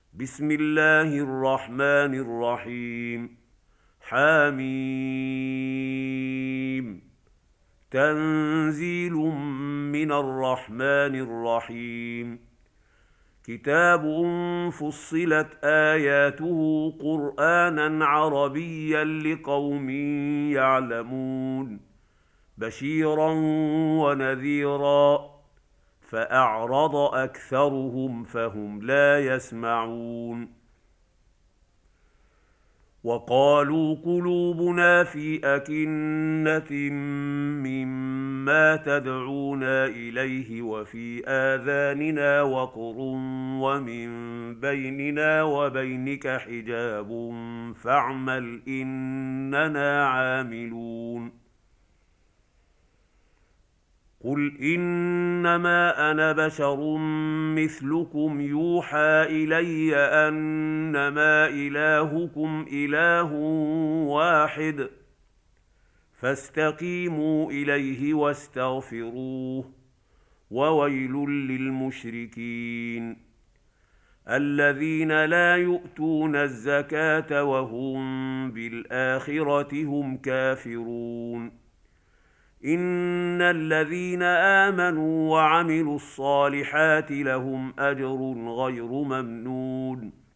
بسم الله الرحمن الرحيم. حميم. تنزيل من الرحمن الرحيم. كتاب فصلت آياته قرآنا عربيا لقوم يعلمون، بشيرا ونذيرا، فأعرض أكثرهم فهم لا يسمعون. وقالوا قلوبنا في أكنة مما تدعونا إليه وفي آذاننا وقر ومن بيننا وبينك حجاب فاعمل إننا عاملون. قل إنما أنا بشر مثلكم يوحى إلي أنما إلهكم إله واحد، فاستقيموا إليه واستغفروه، وويل للمشركين الذين لا يؤتون الزكاة وهم بالآخرة هم كافرون. إن الذين آمنوا وعملوا الصالحات لهم أجر غير ممنون.